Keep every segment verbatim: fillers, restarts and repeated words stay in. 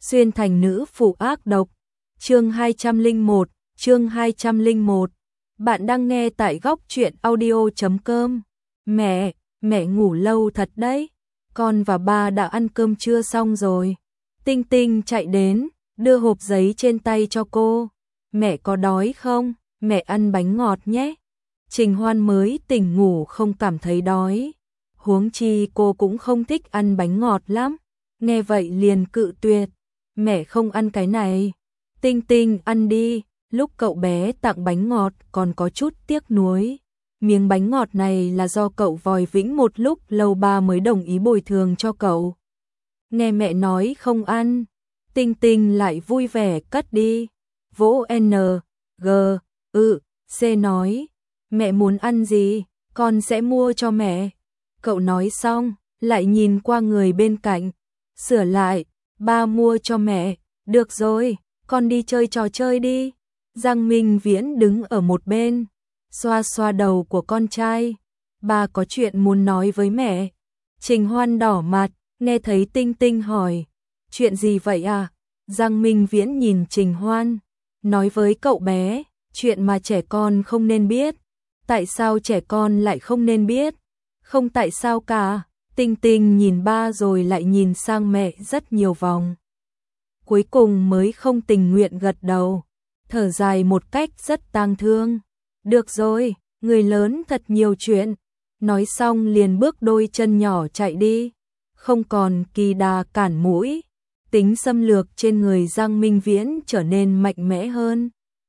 xuyên thành nữ phụ ác độc. Chương hai trăm lẻ một, chương hai trăm lẻ một. Bạn đang nghe tại góc truyện audio chấm com. Mẹ, mẹ ngủ lâu thật đấy. Con và ba đã ăn cơm trưa xong rồi. Tinh Tinh chạy đến, đưa hộp giấy trên tay cho cô. Mẹ có đói không? Mẹ ăn bánh ngọt nhé. Trình Hoan mới tỉnh ngủ không cảm thấy đói. Huống chi cô cũng không thích ăn bánh ngọt lắm. Nghe vậy liền cự tuyệt. Mẹ không ăn cái này. Tinh Tinh ăn đi. Lúc cậu bé tặng bánh ngọt còn có chút tiếc nuối. Miếng bánh ngọt này là do cậu vòi vĩnh một lúc lâu ba mới đồng ý bồi thường cho cậu. Nghe mẹ nói không ăn. Tinh Tinh lại vui vẻ cất đi. Vỗ N, G, ư, C nói. Mẹ muốn ăn gì, con sẽ mua cho mẹ. Cậu nói xong, lại nhìn qua người bên cạnh. Sửa lại, ba mua cho mẹ. Được rồi, con đi chơi trò chơi đi. Giang Minh Viễn đứng ở một bên, xoa xoa đầu của con trai. Ba có chuyện muốn nói với mẹ. Trình Hoan đỏ mặt, nghe thấy Tinh Tinh hỏi. Chuyện gì vậy à? Giang Minh Viễn nhìn Trình Hoan, nói với cậu bé, chuyện mà trẻ con không nên biết. Tại sao trẻ con lại không nên biết? Không tại sao cả. Tinh Tinh nhìn ba rồi lại nhìn sang mẹ rất nhiều vòng. Cuối cùng mới không tình nguyện gật đầu, thở dài một cách rất tang thương. Được rồi, người lớn thật nhiều chuyện. Nói xong liền bước đôi chân nhỏ chạy đi. Không còn kỳ đà cản mũi. Tính xâm lược trên người Giang Minh Viễn trở nên mạnh mẽ hơn.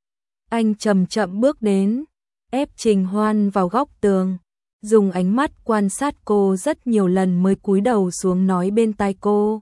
Anh chậm chậm bước đến, ép Trình Hoan vào góc tường, dùng ánh mắt quan sát cô rất nhiều lần mới cúi đầu xuống nói bên tai cô.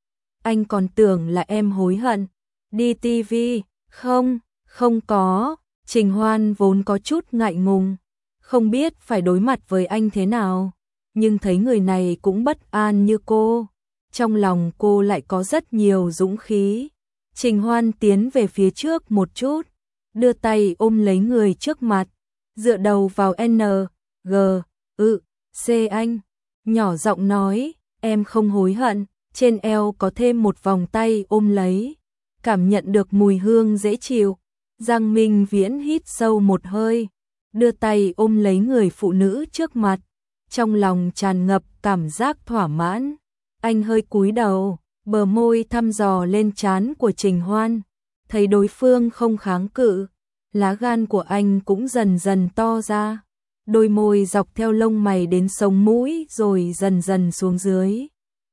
Anh còn tưởng là em hối hận. Đi tivi, không, không có. Trình Hoan vốn có chút ngại ngùng, không biết phải đối mặt với anh thế nào, nhưng thấy người này cũng bất an như cô, trong lòng cô lại có rất nhiều dũng khí. Trình Hoan tiến về phía trước một chút, đưa tay ôm lấy người trước mặt, dựa đầu vào N, G, ư, C anh, nhỏ giọng nói, em không hối hận. Trên eo có thêm một vòng tay ôm lấy, cảm nhận được mùi hương dễ chịu. Giang Minh Viễn hít sâu một hơi, đưa tay ôm lấy người phụ nữ trước mặt, trong lòng tràn ngập cảm giác thỏa mãn. Anh hơi cúi đầu, bờ môi thăm dò lên trán của Trình Hoan, thấy đối phương không kháng cự, lá gan của anh cũng dần dần to ra, đôi môi dọc theo lông mày đến sống mũi rồi dần dần xuống dưới,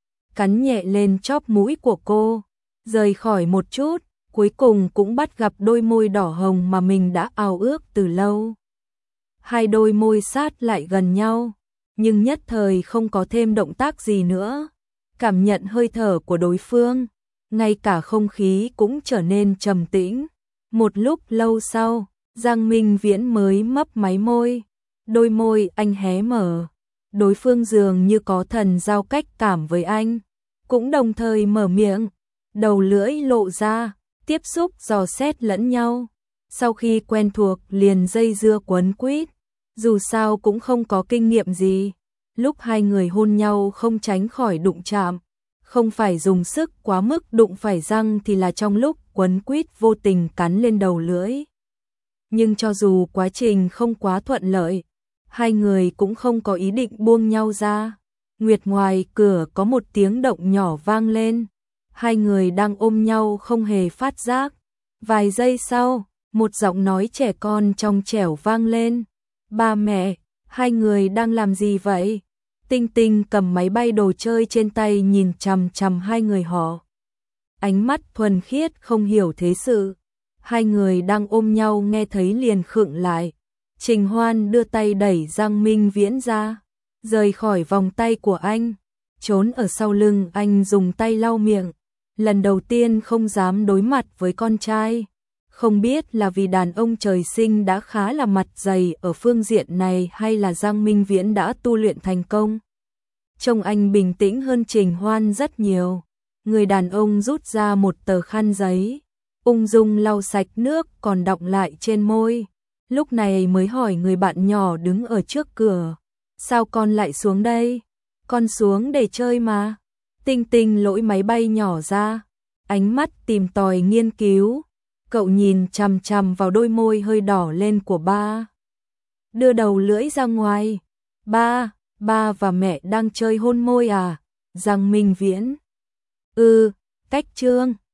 cắn nhẹ lên chóp mũi của cô, rời khỏi một chút, cuối cùng cũng bắt gặp đôi môi đỏ hồng mà mình đã ao ước từ lâu. Hai đôi môi sát lại gần nhau, nhưng nhất thời không có thêm động tác gì nữa. Cảm nhận hơi thở của đối phương, ngay cả không khí cũng trở nên trầm tĩnh. Một lúc lâu sau, Giang Minh Viễn mới mấp máy môi, đôi môi anh hé mở. Đối phương dường như có thần giao cách cảm với anh, cũng đồng thời mở miệng, đầu lưỡi lộ ra, tiếp xúc dò xét lẫn nhau. Sau khi quen thuộc liền dây dưa quấn quýt, dù sao cũng không có kinh nghiệm gì. Lúc hai người hôn nhau không tránh khỏi đụng chạm, không phải dùng sức quá mức đụng phải răng thì là trong lúc quấn quýt vô tình cắn lên đầu lưỡi. Nhưng cho dù quá trình không quá thuận lợi, hai người cũng không có ý định buông nhau ra. Nguyệt ngoài cửa có một tiếng động nhỏ vang lên, hai người đang ôm nhau không hề phát giác. Vài giây sau, một giọng nói trẻ con trong trẻo vang lên. Ba mẹ, hai người đang làm gì vậy? Tinh Tinh cầm máy bay đồ chơi trên tay nhìn chằm chằm hai người họ. Ánh mắt thuần khiết không hiểu thế sự. Hai người đang ôm nhau nghe thấy liền khựng lại. Trình Hoan đưa tay đẩy Giang Minh Viễn ra, rời khỏi vòng tay của anh, trốn ở sau lưng anh dùng tay lau miệng. Lần đầu tiên không dám đối mặt với con trai. Không biết là vì đàn ông trời sinh đã khá là mặt dày ở phương diện này hay là Giang Minh Viễn đã tu luyện thành công. Trông anh bình tĩnh hơn Trình Hoan rất nhiều. Người đàn ông rút ra một tờ khăn giấy, ung dung lau sạch nước còn đọng lại trên môi. Lúc này mới hỏi người bạn nhỏ đứng ở trước cửa. Sao con lại xuống đây? Con xuống để chơi mà. Tinh Tinh lỗi máy bay nhỏ ra, ánh mắt tìm tòi nghiên cứu. Cậu nhìn chằm chằm vào đôi môi hơi đỏ lên của ba. Đưa đầu lưỡi ra ngoài. Ba, ba và mẹ đang chơi hôn môi à? Giang Minh Viễn. Ừ, cách Trương.